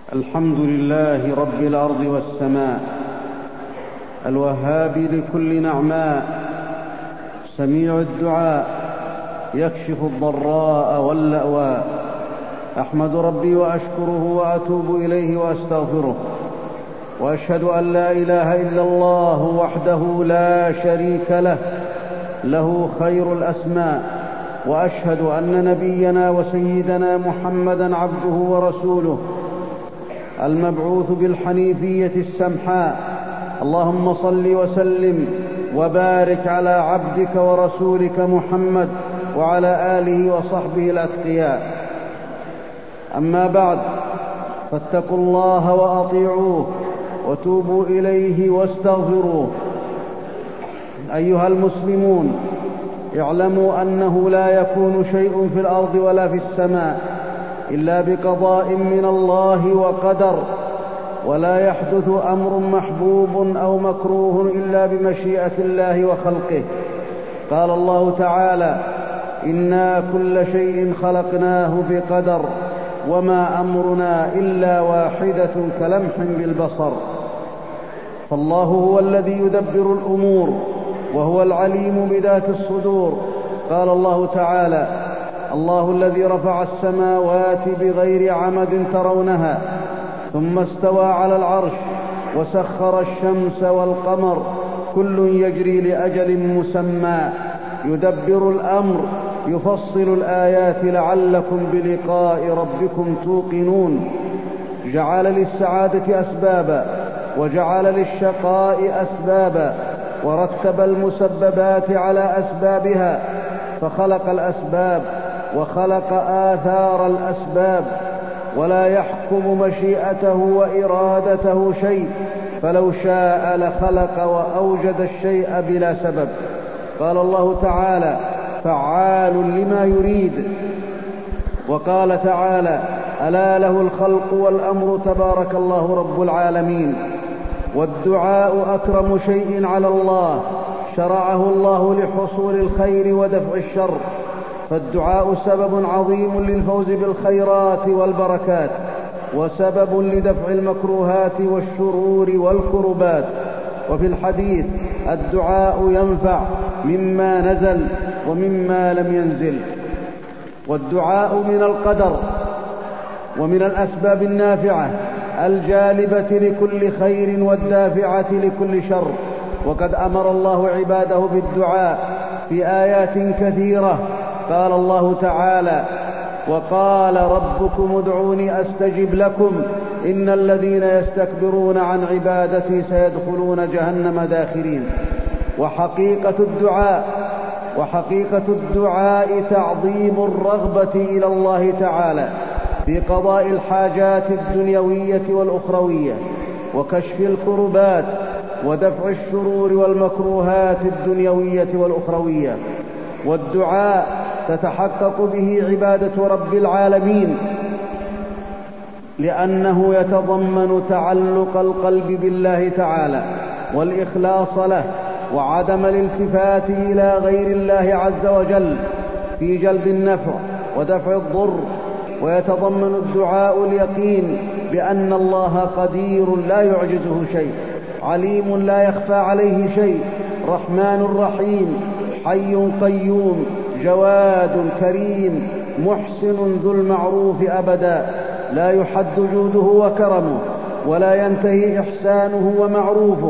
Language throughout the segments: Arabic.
الحمد لله رب الأرض والسماء، الوهاب لكل نعماء، سميع الدعاء، يكشف الضراء واللأواء. أحمد ربي وأشكره وأتوب إليه وأستغفره، وأشهد أن لا إله إلا الله وحده لا شريك له، له خير الأسماء. وأشهد أن نبينا وسيدنا محمدًا عبده ورسوله، المبعوث بالحنيفية السمحاء. اللهم صل وسلم وبارك على عبدك ورسولك محمد وعلى آله وصحبه الأتقياء. أما بعد، فاتقوا الله وأطيعوه وتوبوا إليه واستغفروه. أيها المسلمون، اعلموا أنه لا يكون شيء في الأرض ولا في السماء إلا بقضاء من الله وقدر، ولا يحدث أمر محبوب أو مكروه إلا بمشيئة الله وخلقه. قال الله تعالى: إنا كل شيء خلقناه بقدر وما أمرنا إلا واحدة كلمح بالبصر. فالله هو الذي يدبر الأمور، وهو العليم بذات الصدور. قال الله تعالى: الله الذي رفع السماوات بغير عمد ترونها ثم استوى على العرش وسخر الشمس والقمر كل يجري لأجل مسمى يدبر الأمر يفصل الآيات لعلكم بلقاء ربكم توقنون. جعل للسعادة أسبابا وجعل للشقاء أسبابا، ورتب المسببات على أسبابها، فخلق الأسباب وخلق آثار الأسباب، ولا يحكم مشيئته وإرادته شيء، فلو شاء لخلق وأوجد الشيء بلا سبب. قال الله تعالى: فعال لما يريد. وقال تعالى: ألا له الخلق والأمر تبارك الله رب العالمين. والدعاء أكرم شيء على الله، شرعه الله لحصول الخير ودفع الشر، فالدعاء سبب عظيم للفوز بالخيرات والبركات، وسبب لدفع المكروهات والشرور والكربات. وفي الحديث: الدعاء ينفع مما نزل ومما لم ينزل. والدعاء من القدر ومن الأسباب النافعة الجالبة لكل خير والدافعة لكل شر. وقد أمر الله عباده بالدعاء في آيات كثيرة. قال الله تعالى: وقال ربكم ادعوني أستجب لكم إن الذين يستكبرون عن عبادتي سيدخلون جهنم داخرين. وحقيقة الدعاء تعظيم الرغبة إلى الله تعالى في قضاء الحاجات الدنيوية والأخروية، وكشف الكربات، ودفع الشرور والمكروهات الدنيوية والأخروية. والدعاء تتحقق به عبادة رب العالمين، لأنه يتضمن تعلق القلب بالله تعالى والإخلاص له، وعدم الالتفات إلى غير الله عز وجل في جلب النفع ودفع الضر. ويتضمن الدعاء اليقين بأن الله قدير لا يعجزه شيء، عليم لا يخفى عليه شيء، رحمن رحيم، حي قيوم، جواد كريم، محسن ذو المعروف أبدا، لا يحد جوده وكرمه، ولا ينتهي إحسانه ومعروفه،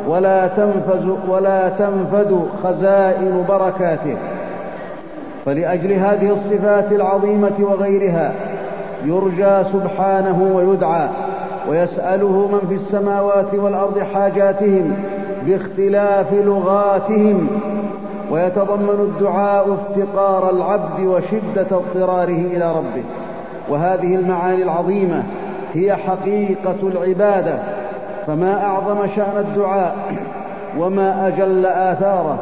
ولا تنفد خزائن بركاته. فلأجل هذه الصفات العظيمة وغيرها يرجى سبحانه ويدعى، ويسأله من في السماوات والأرض حاجاتهم باختلاف لغاتهم. ويتضمن الدعاء افتقار العبد وشدة اضطراره إلى ربه. وهذه المعاني العظيمة هي حقيقة العبادة، فما أعظم شأن الدعاء وما أجل آثاره.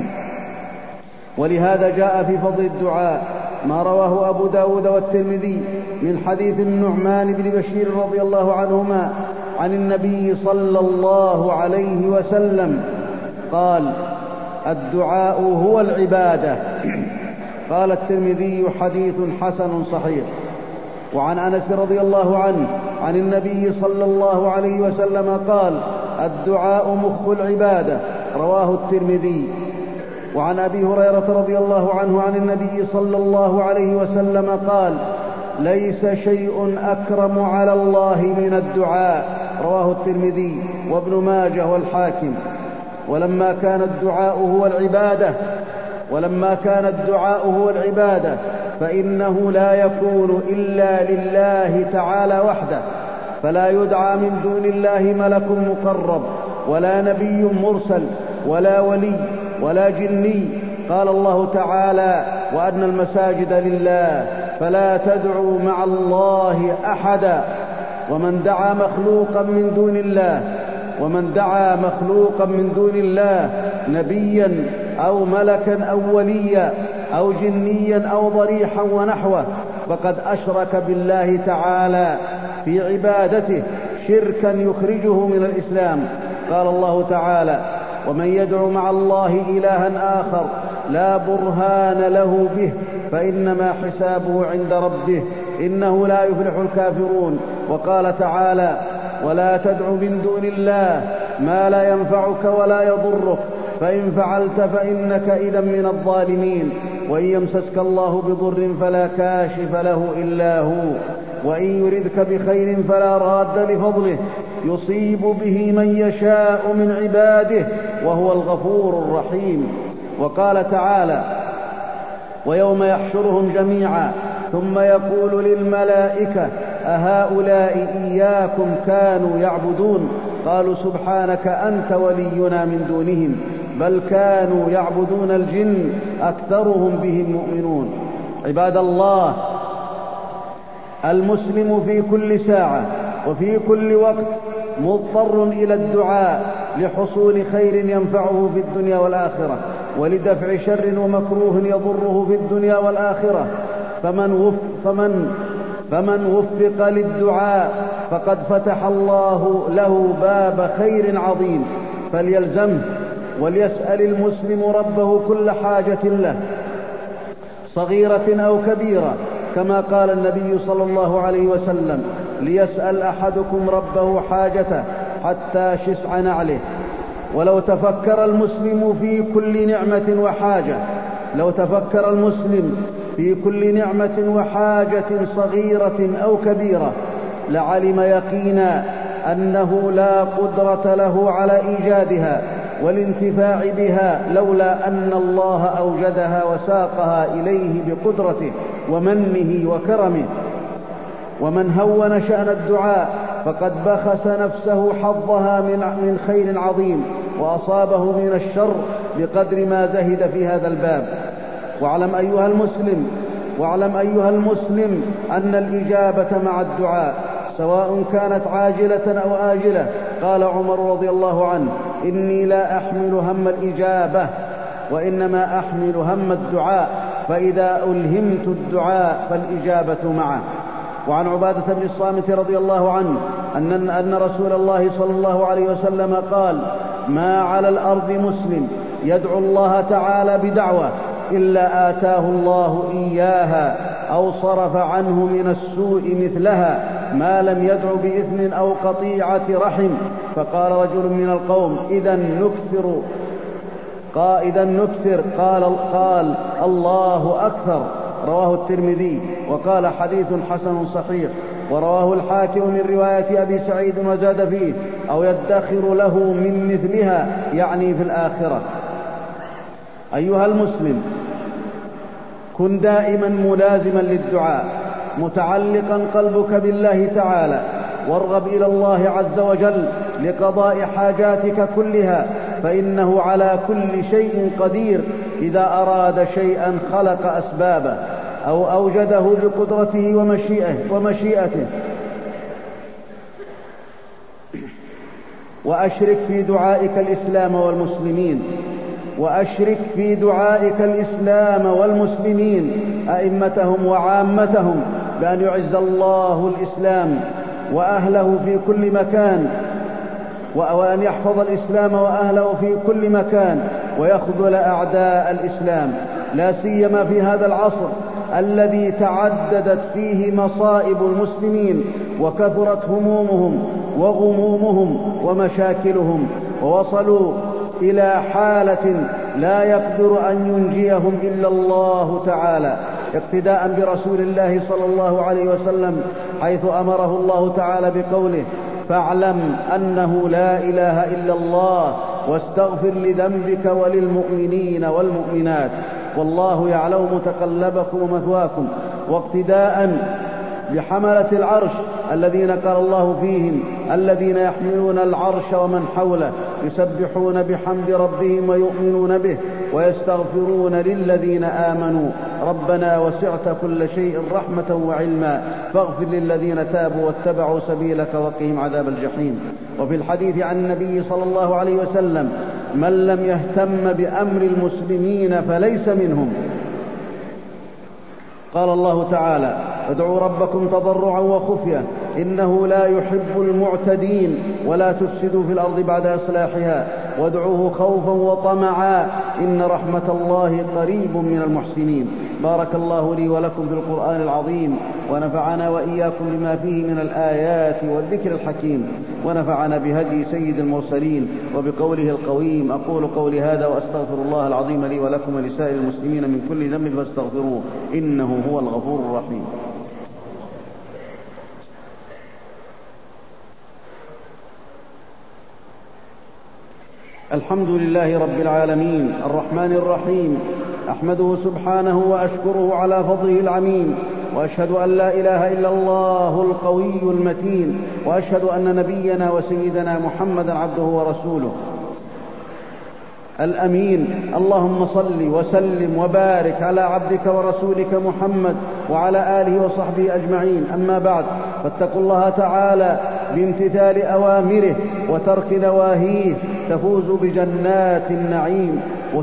ولهذا جاء في فضل الدعاء ما رواه أبو داود والترمذي من حديث النعمان بن بشير رضي الله عنهما عن النبي صلى الله عليه وسلم قال: الدعاء هو العبادة. قال الترمذي: حديث حسن صحيح. وعن أنس رضي الله عنه عن النبي صلى الله عليه وسلم قال: الدعاء مخ العبادة، رواه الترمذي. وعن أبي هريرة رضي الله عنه عن النبي صلى الله عليه وسلم قال: ليس شيء أكرم على الله من الدعاء، رواه الترمذي وابن ماجه والحاكم. ولما كان الدعاء هو العبادة فإنه لا يكون إلا لله تعالى وحده، فلا يدعى من دون الله ملك مقرب ولا نبي مرسل ولا ولي ولا جني. قال الله تعالى: وأن المساجد لله فلا تدعوا مع الله أحدا. ومن دعا مخلوقا من دون الله نبيا أو ملكا أو وليا أو جنيا أو ضريحا ونحوه فقد أشرك بالله تعالى في عبادته شركا يخرجه من الإسلام. قال الله تعالى: ومن يدعو مع الله إلها آخر لا برهان له به فإنما حسابه عند ربه إنه لا يفلح الكافرون. وقال تعالى: ولا تدع من دون الله ما لا ينفعك ولا يضرك فإن فعلت فإنك إذا من الظالمين. وإن يمسسك الله بضر فلا كاشف له إلا هو، وإن يردك بخير فلا راد لفضله يصيب به من يشاء من عباده وهو الغفور الرحيم. وقال تعالى: ويوم يحشرهم جميعا ثم يقول للملائكة أهؤلاء إياكم كانوا يعبدون؟ قالوا سبحانك أنت ولينا من دونهم بل كانوا يعبدون الجن أكثرهم بهم مؤمنون. عباد الله، المسلم في كل ساعة وفي كل وقت مضطر إلى الدعاء لحصول خير ينفعه في الدنيا والآخرة ولدفع شر ومكروه يضره في الدنيا والآخرة. فمن وفق للدعاء فقد فتح الله له باب خير عظيم فليلزمه، وليسأل المسلم ربه كل حاجة له صغيرة أو كبيرة، كما قال النبي صلى الله عليه وسلم: ليسأل أحدكم ربه حاجته حتى شسع نعله. ولو تفكر المسلم في كل نعمة وحاجة صغيرة أو كبيرة لعلم يقينا أنه لا قدرة له على إيجادها والانتفاع بها لولا أن الله أوجدها وساقها إليه بقدرته ومنه وكرمه. ومن هون شأن الدعاء فقد بخس نفسه حظها من خير عظيم وأصابه من الشر بقدر ما زهد في هذا الباب. واعلم أيها المسلم أن الإجابة مع الدعاء سواء كانت عاجلة أو آجلة. قال عمر رضي الله عنه: إني لا أحمل هم الإجابة وإنما أحمل هم الدعاء، فإذا ألهمت الدعاء فالإجابة معه. وعن عبادة بن الصامت رضي الله عنه أن رسول الله صلى الله عليه وسلم قال: ما على الأرض مسلم يدعو الله تعالى بدعوة إلا آتاه الله إياها أو صرف عنه من السوء مثلها ما لم يدع بإثم أو قطيعة رحم. فقال رجل من القوم: إذا نكثر. قال: الله أكثر. رواه الترمذي وقال: حديث حسن صحيح. ورواه الحاكم من رواية أبي سعيد وزاد فيه: أو يدخر له من مثلها، يعني في الآخرة. أيها المسلم، كن دائما ملازما للدعاء متعلقا قلبك بالله تعالى، وارغب إلى الله عز وجل لقضاء حاجاتك كلها، فإنه على كل شيء قدير. إذا أراد شيئا خلق أسبابه أو أوجده بقدرته ومشيئته. وأشرك في دعائك الإسلام والمسلمين أئمتهم وعامتهم بأن يعز الله الإسلام وأهله في كل مكان، وأن يحفظ الإسلام وأهله في كل مكان، ويخذل أعداء الإسلام لا سيما في هذا العصر الذي تعددت فيه مصائب المسلمين وكثرت همومهم وغمومهم ومشاكلهم، ووصلوا إلى حالة لا يقدر أن ينجيهم إلا الله تعالى، اقتداء برسول الله صلى الله عليه وسلم، حيث أمره الله تعالى بقوله: فاعلم أنه لا إله إلا الله واستغفر لذنبك وللمؤمنين والمؤمنات والله يعلم متقلبكم ومثواكم، واقتداء بحملة العرش الذين قال الله فيهم: الذين يحملون العرش ومن حوله يسبحون بحمد ربهم ويؤمنون به ويستغفرون للذين آمنوا ربنا وسعت كل شيء رحمة وعلما فاغفر للذين تابوا واتبعوا سبيلك وقهم عذاب الجحيم. وفي الحديث عن النبي صلى الله عليه وسلم: من لم يهتم بأمر المسلمين فليس منهم. قال الله تعالى: ادعوا ربكم تضرعا وخفية إنه لا يحب المعتدين ولا تفسدوا في الأرض بعد إصلاحها وادعوه خوفا وطمعا إن رحمة الله قريب من المحسنين. بارك الله لي ولكم في القرآن العظيم، ونفعنا وإياكم بما فيه من الآيات والذكر الحكيم، ونفعنا بهدي سيد المرسلين وبقوله القويم. أقول قولي هذا وأستغفر الله العظيم لي ولكم ولسائر المسلمين من كل ذنب فاستغفروه إنه هو الغفور الرحيم. الحمد لله رب العالمين الرحمن الرحيم، أحمده سبحانه وأشكره على فضله العميم، وأشهد أن لا إله إلا الله القوي المتين، وأشهد أن نبينا وسيدنا محمدا عبده ورسوله الأمين. اللهم صل وسلم وبارك على عبدك ورسولك محمد وعلى آله وصحبه أجمعين. أما بعد، فاتقوا الله تعالى بامتثال أوامره وترك نواهيه تفوزوا بجنات النعيم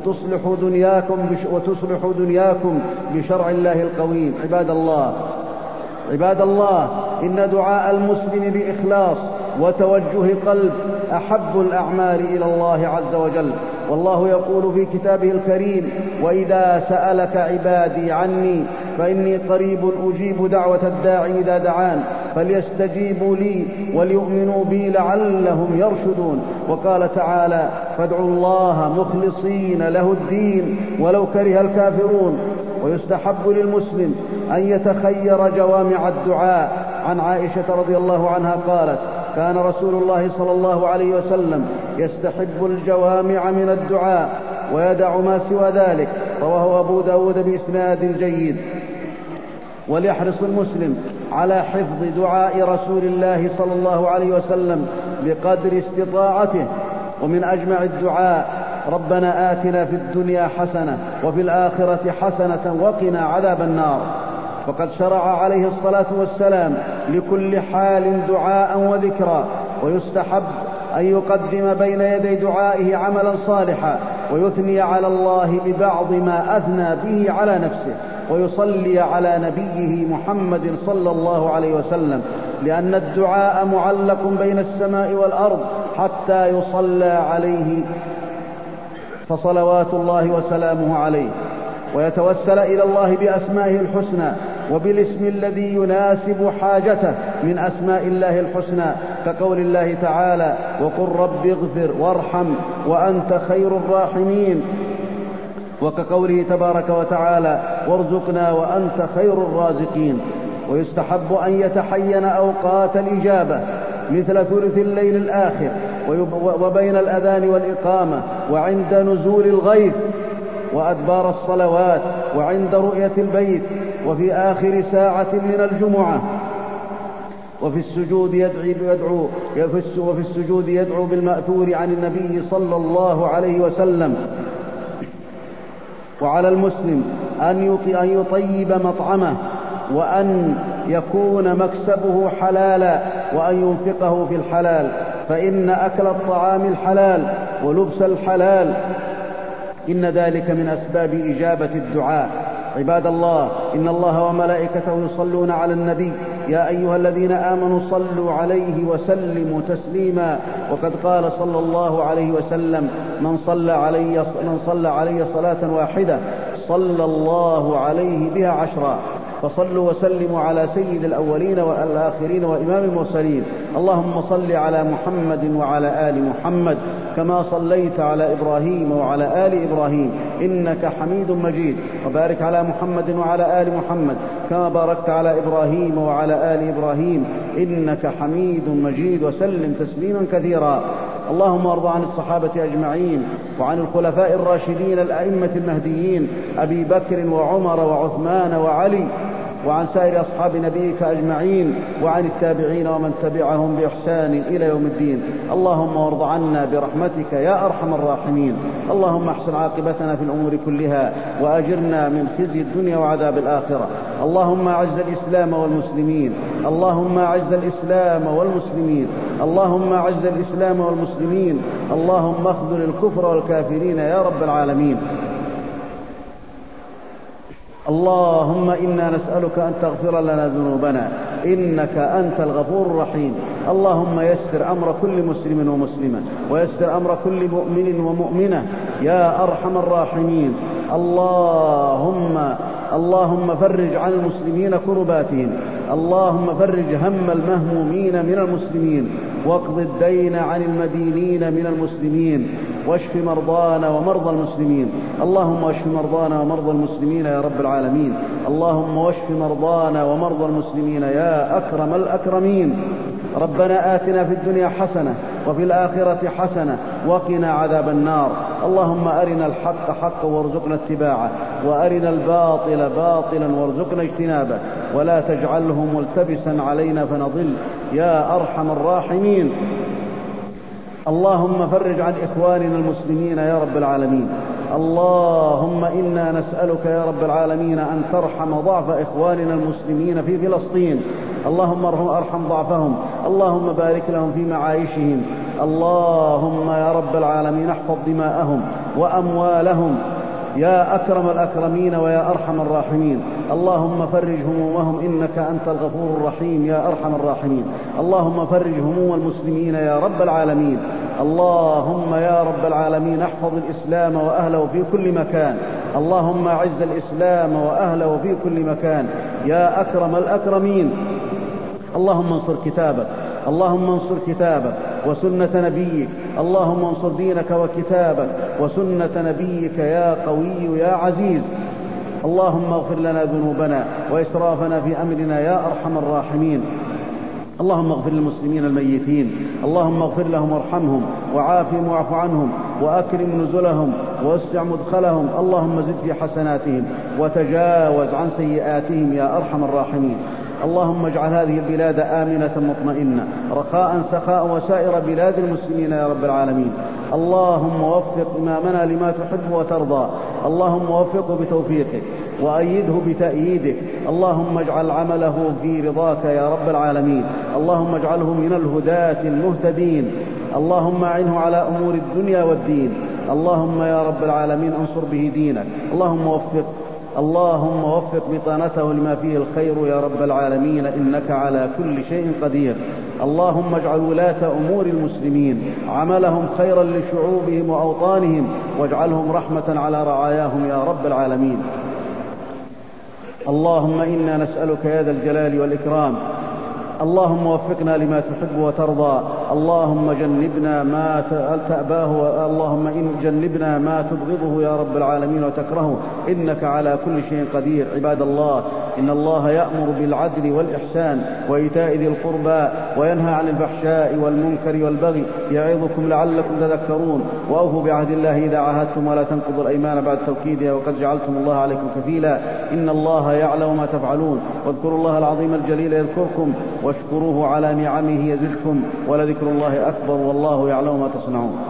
وتصلح دنياكم بشرع الله القويم. عباد الله، إن دعاء المسلم بإخلاص وتوجه قلب أحب الأعمال إلى الله عز وجل، والله يقول في كتابه الكريم: وإذا سألك عبادي عني فإني قريب أجيب دعوة الداعي إذا دعان فليستجيبوا لي وليؤمنوا بي لعلهم يرشدون. وقال تعالى: فادعوا الله مخلصين له الدين ولو كره الكافرون. ويستحب للمسلم أن يتخير جوامع الدعاء. عن عائشة رضي الله عنها قالت: كان رسول الله صلى الله عليه وسلم يستحب الجوامع من الدعاء ويدع ما سوى ذلك. رواه أبو داود بإسناد جيد. وليحرص المسلم على حفظ دعاء رسول الله صلى الله عليه وسلم بقدر استطاعته. ومن أجمع الدعاء: ربنا آتنا في الدنيا حسنة وفي الآخرة حسنة وقنا عذاب النار. فقد شرع عليه الصلاة والسلام لكل حال دعاء وذكرى، ويستحب أن يقدم بين يدي دعائه عملا صالحا ويثني على الله ببعض ما أثنى به على نفسه، ويصلي على نبيه محمد صلى الله عليه وسلم، لأن الدعاء معلق بين السماء والأرض حتى يصلى عليه، فصلوات الله وسلامه عليه. ويتوسل إلى الله بأسمائه الحسنى وبالاسم الذي يناسب حاجته من أسماء الله الحسنى، كقول الله تعالى: وقل رب اغفر وارحم وأنت خير الراحمين، وكقوله تبارك وتعالى: وارزقنا وأنت خير الرازقين. ويستحب أن يتحين أوقات الإجابة مثل ثلث الليل الآخر وبين الأذان والإقامة وعند نزول الغيث وأدبار الصلوات وعند رؤية البيت وفي آخر ساعة من الجمعة. وفي السجود يدعو بالمأثور عن النبي صلى الله عليه وسلم. وعلى المسلم أن يطيب مطعمه، وأن يكون مكسبه حلالا، وأن ينفقه في الحلال، فإن أكل الطعام الحلال ولبس الحلال إن ذلك من أسباب إجابة الدعاء. عباد الله، إن الله وملائكته يصلون على النبي يا أيها الذين آمنوا صلوا عليه وسلموا تسليما. وقد قال صلى الله عليه وسلم: من صلى علي صلاة واحدة صلى الله عليه بها 10. فصلوا وسلموا على سيد الأولين والآخرين وإمام المرسلين. اللهم صل على محمد وعلى آل محمد كما صليت على إبراهيم وعلى آل إبراهيم إنك حميد مجيد، وبارك على محمد وعلى آل محمد كما باركت على إبراهيم وعلى آل إبراهيم إنك حميد مجيد، وسلم تسليما كثيرا. اللهم ارض عن الصحابة أجمعين وعن الخلفاء الراشدين الأئمة المهديين أبي بكر وعمر وعثمان وعلي، وعن سائر أصحاب نبيك أجمعين، وعن التابعين ومن تبعهم بإحسان إلى يوم الدين. اللهم وارض عنا برحمتك يا أرحم الراحمين. اللهم احسن عاقبتنا في الأمور كلها وأجرنا من خزي الدنيا وعذاب الآخرة. اللهم أعز الإسلام والمسلمين، اللهم أعز الإسلام والمسلمين، اللهم أعز الإسلام والمسلمين، اللهم اخذل الكفر والكافرين يا رب العالمين. اللهم إنا نسألك أن تغفر لنا ذنوبنا إنك أنت الغفور الرحيم. اللهم يسر أمر كل مسلم ومسلمة، ويسر أمر كل مؤمن ومؤمنة يا أرحم الراحمين. اللهم فرج عن المسلمين كرباتهم، اللهم فرج هم المهمومين من المسلمين، واقض الدين عن المدينين من المسلمين، واشف مرضانا ومرضى المسلمين. اللهم اشف مرضانا ومرضى المسلمين يا رب العالمين. اللهم واشف مرضانا ومرضى المسلمين يا أكرم الأكرمين. ربنا آتنا في الدنيا حسنة وفي الآخرة حسنة وقنا عذاب النار. اللهم أرنا الحق حقا وارزقنا اتباعه، وأرنا الباطل باطلا وارزقنا اجتنابه، ولا تجعله ملتبسا علينا فنضل يا أرحم الراحمين. اللهم فرج عن إخواننا المسلمين يا رب العالمين. اللهم إنا نسألك يا رب العالمين أن ترحم ضعف إخواننا المسلمين في فلسطين. اللهم ارحم ضعفهم، اللهم بارك لهم في معايشهم. اللهم يا رب العالمين احفظ دماءهم وأموالهم يا أكرم الأكرمين ويا أرحم الراحمين. اللهم فرج همومهم إنك أنت الغفور الرحيم يا أرحم الراحمين. اللهم فرج هموم المسلمين يا رب العالمين. اللهم يا رب العالمين احفظ الإسلام وأهله في كل مكان. اللهم أعز الإسلام وأهله في كل مكان يا أكرم الأكرمين. اللهم انصر كتابك، اللهم انصر كتابك وسنة نبيك، اللهم انصر دينك وكتابك وسنة نبيك يا قوي يا عزيز. اللهم اغفر لنا ذنوبنا وإسرافنا في أمرنا يا أرحم الراحمين. اللهم اغفر للمسلمين الميتين، اللهم اغفر لهم وارحمهم وعافهم واعف عنهم وأكرم نزلهم ووسع مدخلهم. اللهم زد في حسناتهم وتجاوز عن سيئاتهم يا أرحم الراحمين. اللهم اجعل هذه البلاد آمنة مطمئنة رخاء سخاء وسائر بلاد المسلمين يا رب العالمين. اللهم وفق إمامنا لما تحب وترضى، اللهم وفقه بتوفيقك وأيده بتأييدك. اللهم اجعل عمله في رضاك يا رب العالمين. اللهم اجعله من الهداة المهتدين. اللهم أعنه على أمور الدنيا والدين. اللهم يا رب العالمين انصر به دينك. اللهم وفق بطانته لما فيه الخير يا رب العالمين إنك على كل شيء قدير. اللهم اجعل ولاة أمور المسلمين عملهم خيرا لشعوبهم وأوطانهم، واجعلهم رحمة على رعاياهم يا رب العالمين. اللهم إنا نسألك يا ذا الجلال والإكرام، اللهم وفقنا لما تحب وترضى. اللهم جنبنا ما تأباه، اللهم جنبنا ما تبغضه يا رب العالمين وتكرهه إنك على كل شيء قدير. عباد الله، إن الله يأمر بالعدل والإحسان وإيتاء ذي القربى وينهى عن الفحشاء والمنكر والبغي يعظكم لعلكم تذكرون. وأوفوا بعهد الله إذا عاهدتم ولا تنقضوا الأيمان بعد توكيدها وقد جعلتم الله عليكم كفيلا. إن الله يعلم ما تفعلون. واذكروا الله العظيم الجليل يذكركم واشكروه على نعمه يزدكم ولذكر الله أكبر والله يعلم ما تصنعون.